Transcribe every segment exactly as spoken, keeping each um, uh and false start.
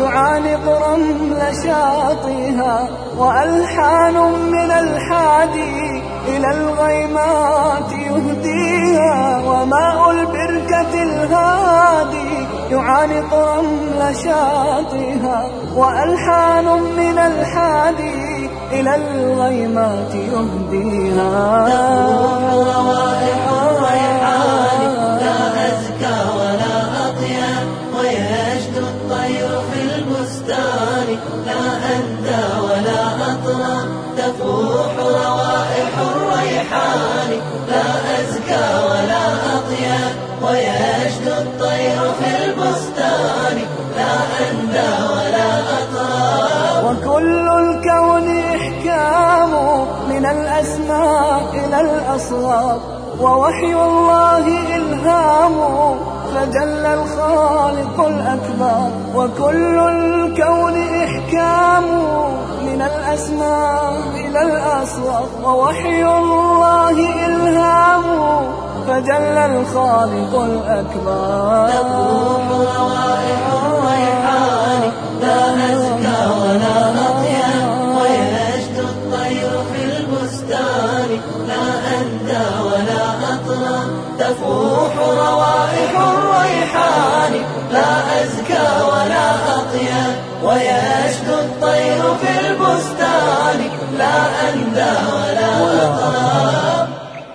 يعانق رمل شاطئها، وألحان من الحادي إلى الغيمات يهديها، وماء البركة الهادي يعانق رمل شاطئها، وألحان من الحادي إلى الغيمات يهديها. روائح الريحان لا أزكى ولا أطيب، ويشدو الطير في البستان لا أندى ولا أطرى. تفوح روائح الريحان لا أزكى ولا أطيب، ويشدو الطير في البستان لا أندى ولا أطرى. وكل الكون إحكام من الأسماء إلى الأصوات، ووحي الله إلهام فجل الخالق الأكبر. وكل الكون إحكام من الأسماء إلى الأصوات، ووحي الله إلهام فجل الخالق الأكبر. تفوح روائح الريحان لا أزكى ولا أطيب، ويشدو الطير في البستان لا أندى ولا أطرى. تفوح روائح الريحان لا أزكى ولا أطيب، ويشدو الطير في البستان لا أندى ولا أطرى.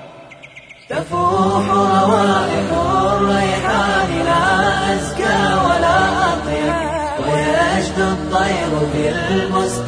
تفوح روائح الريحان لا أزكى ولا أطيب، ويشدو الطير في البستان